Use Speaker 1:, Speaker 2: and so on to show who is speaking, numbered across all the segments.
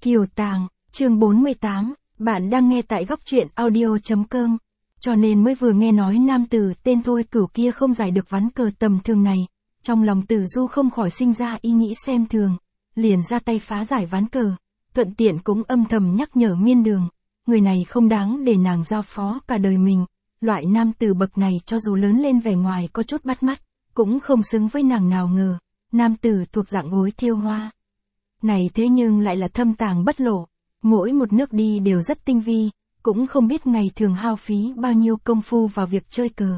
Speaker 1: Kiều Tàng, chương 48, bạn đang nghe tại góc truyện audio.com. Cho nên mới vừa nghe nói nam tử tên Thôi Cửu kia không giải được ván cờ tầm thường này, trong lòng Tử Du không khỏi sinh ra ý nghĩ xem thường, liền ra tay phá giải ván cờ, thuận tiện cũng âm thầm nhắc nhở Miên Đường, người này không đáng để nàng giao phó cả đời mình, loại nam tử bậc này cho dù lớn lên vẻ ngoài có chút bắt mắt, cũng không xứng với nàng nào ngờ, nam tử thuộc dạng gối thiêu hoa. Này thế nhưng lại là thâm tàng bất lộ, mỗi một nước đi đều rất tinh vi, cũng không biết ngày thường hao phí bao nhiêu công phu vào việc chơi cờ.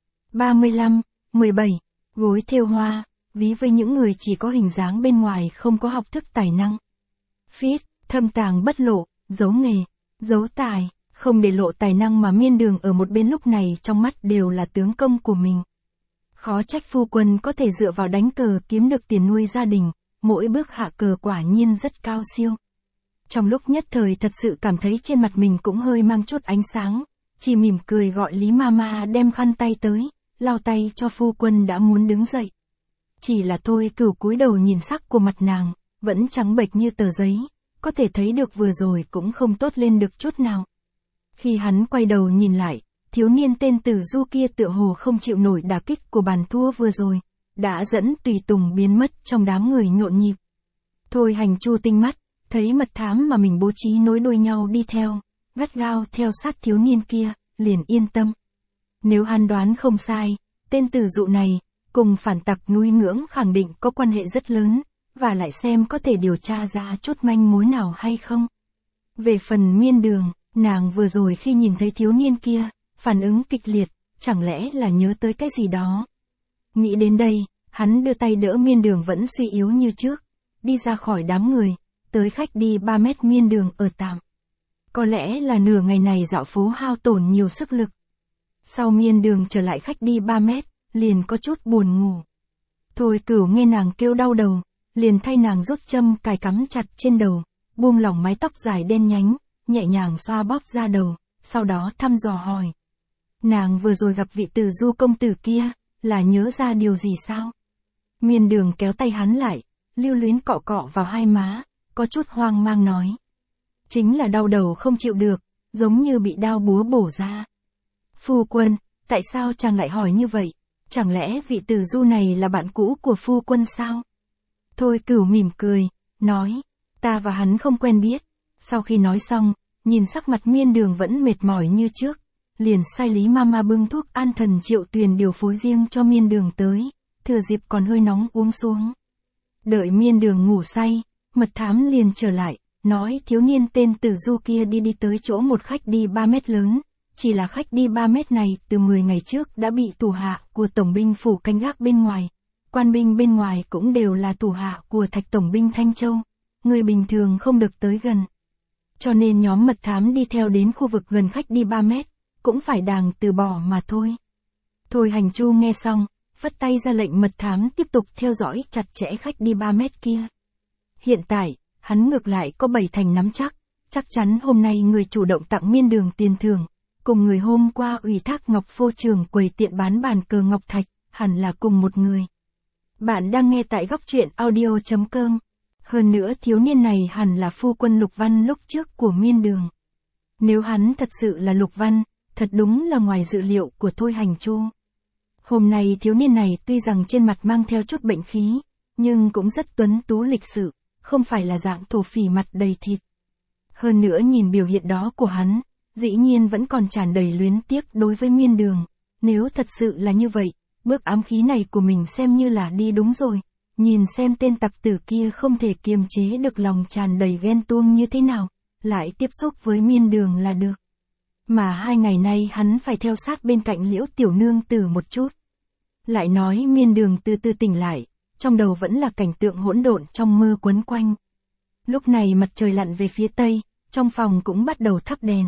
Speaker 1: 35, 17, gối thêu hoa, ví với những người chỉ có hình dáng bên ngoài không có học thức tài năng. Phít, thâm tàng bất lộ, giấu nghề, giấu tài, không để lộ tài năng mà Miên Đường ở một bên lúc này trong mắt đều là tướng công của mình. Khó trách phu quân có thể dựa vào đánh cờ kiếm được tiền nuôi gia đình, mỗi bước hạ cờ quả nhiên rất cao siêu. Trong lúc nhất thời thật sự cảm thấy trên mặt mình cũng hơi mang chút ánh sáng, chỉ mỉm cười gọi Lý Mama đem khăn tay tới, lau tay cho phu quân đã muốn đứng dậy. Chỉ là Thôi Cửu cúi đầu nhìn sắc của mặt nàng, vẫn trắng bệch như tờ giấy, có thể thấy được vừa rồi cũng không tốt lên được chút nào. Khi hắn quay đầu nhìn lại, thiếu niên tên Tử Du kia tựa hồ không chịu nổi đả kích của bàn thua vừa rồi, đã dẫn tùy tùng biến mất trong đám người nhộn nhịp. Thôi Hành Chu tinh mắt, thấy mật thám mà mình bố trí nối đuôi nhau đi theo, gắt gao theo sát thiếu niên kia, liền yên tâm. Nếu hắn đoán không sai, tên Tử Dụ này, cùng phản tặc núi Ngưỡng khẳng định có quan hệ rất lớn, và lại xem có thể điều tra ra chút manh mối nào hay không. Về phần Miên Đường, nàng vừa rồi khi nhìn thấy thiếu niên kia, phản ứng kịch liệt, chẳng lẽ là nhớ tới cái gì đó. Nghĩ đến đây, hắn đưa tay đỡ Miên Đường vẫn suy yếu như trước, đi ra khỏi đám người, tới khách đi 3 mét Miên Đường ở tạm. Có lẽ là nửa ngày này dạo phố hao tổn nhiều sức lực. Sau Miên Đường trở lại khách đi 3 mét, liền có chút buồn ngủ. Thôi Cửu nghe nàng kêu đau đầu, liền thay nàng rút châm cài cắm chặt trên đầu, buông lỏng mái tóc dài đen nhánh, nhẹ nhàng xoa bóp ra đầu, sau đó thăm dò hỏi. Nàng vừa rồi gặp vị Tử Du công tử kia, là nhớ ra điều gì sao? Miên Đường kéo tay hắn lại, lưu luyến cọ cọ vào hai má, có chút hoang mang nói. Chính là đau đầu không chịu được, giống như bị đao búa bổ ra. Phu quân, tại sao chàng lại hỏi như vậy? Chẳng lẽ vị Tử Du này là bạn cũ của phu quân sao? Thôi Cửu mỉm cười, nói, ta và hắn không quen biết. Sau khi nói xong, nhìn sắc mặt Miên Đường vẫn mệt mỏi như trước, liền sai Lý Mama bưng thuốc an thần Triệu Tuyền điều phối riêng cho Miên Đường tới, thừa dịp còn hơi nóng uống xuống. Đợi Miên Đường ngủ say, mật thám liền trở lại, nói thiếu niên tên Tử Du kia đi tới chỗ một khách đi 3 mét lớn, chỉ là khách đi 3 mét này từ 10 ngày trước đã bị thủ hạ của tổng binh phủ canh gác bên ngoài, quan binh bên ngoài cũng đều là thủ hạ của Thạch tổng binh Thanh Châu, người bình thường không được tới gần. Cho nên nhóm mật thám đi theo đến khu vực gần khách đi 3 mét, cũng phải đàng từ bỏ mà thôi. Thôi Hành Chu nghe xong, phất tay ra lệnh mật thám tiếp tục theo dõi chặt chẽ khách đi 3 mét kia. Hiện tại, hắn ngược lại có 7 thành nắm chắc chắn hôm nay người chủ động tặng Miên Đường tiền thưởng, cùng người hôm qua ủy thác Ngọc Phô Trường quầy tiện bán bàn cờ Ngọc Thạch, hẳn là cùng một người. Bạn đang nghe tại góc truyện audio.com. Hơn nữa thiếu niên này hẳn là phu quân Lục Văn lúc trước của Miên Đường. Nếu hắn thật sự là Lục Văn, thật đúng là ngoài dự liệu của Thôi Hành Chu. Hôm nay thiếu niên này tuy rằng trên mặt mang theo chút bệnh khí, nhưng cũng rất tuấn tú lịch sự, không phải là dạng thổ phỉ mặt đầy thịt. Hơn nữa nhìn biểu hiện đó của hắn, dĩ nhiên vẫn còn tràn đầy luyến tiếc đối với Miên Đường. Nếu thật sự là như vậy, bước ám khí này của mình xem như là đi đúng rồi. Nhìn xem tên tặc tử kia không thể kiềm chế được lòng tràn đầy ghen tuông như thế nào, lại tiếp xúc với Miên Đường là được. Mà 2 ngày nay hắn phải theo sát bên cạnh Liễu Tiểu Nương Tử một chút. Lại nói Miên Đường từ từ tỉnh lại, trong đầu vẫn là cảnh tượng hỗn độn trong mơ quấn quanh. Lúc này mặt trời lặn về phía tây, trong phòng cũng bắt đầu thắp đèn.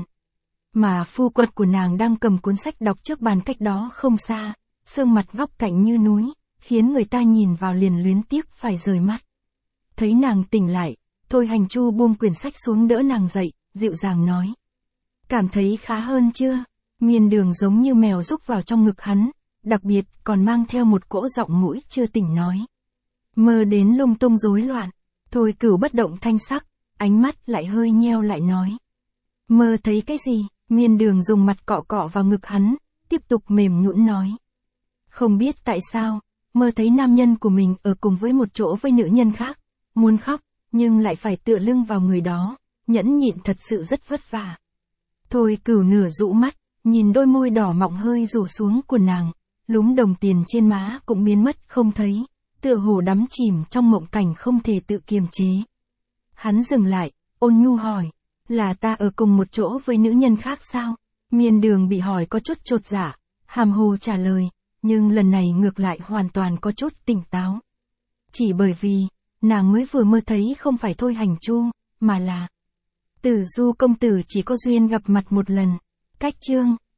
Speaker 1: Mà phu quân của nàng đang cầm cuốn sách đọc trước bàn cách đó không xa, sương mặt góc cạnh như núi, khiến người ta nhìn vào liền luyến tiếc phải rời mắt. Thấy nàng tỉnh lại, Thôi Hành Chu buông quyển sách xuống đỡ nàng dậy, dịu dàng nói. Cảm thấy khá hơn chưa? Miên Đường giống như mèo rúc vào trong ngực hắn, đặc biệt còn mang theo một cỗ giọng mũi chưa tỉnh nói. Mơ đến lung tung rối loạn, Thôi Cửu bất động thanh sắc, ánh mắt lại hơi nheo lại nói. Mơ thấy cái gì? Miên Đường dùng mặt cọ cọ vào ngực hắn, tiếp tục mềm nhũn nói. Không biết tại sao, mơ thấy nam nhân của mình ở cùng với một chỗ với nữ nhân khác, muốn khóc, nhưng lại phải tựa lưng vào người đó, nhẫn nhịn thật sự rất vất vả. Thôi Cửu nửa rũ mắt, nhìn đôi môi đỏ mọng hơi rủ xuống của nàng, lúm đồng tiền trên má cũng biến mất không thấy, tựa hồ đắm chìm trong mộng cảnh không thể tự kiềm chế. Hắn dừng lại, ôn nhu hỏi, là ta ở cùng một chỗ với nữ nhân khác sao? Miên Đường bị hỏi có chút chột dạ, hàm hồ trả lời, nhưng lần này ngược lại hoàn toàn có chút tỉnh táo. Chỉ bởi vì, nàng mới vừa mơ thấy không phải Thôi Hành Chu, mà là Tử Du công tử chỉ có duyên gặp mặt một lần. Cách chương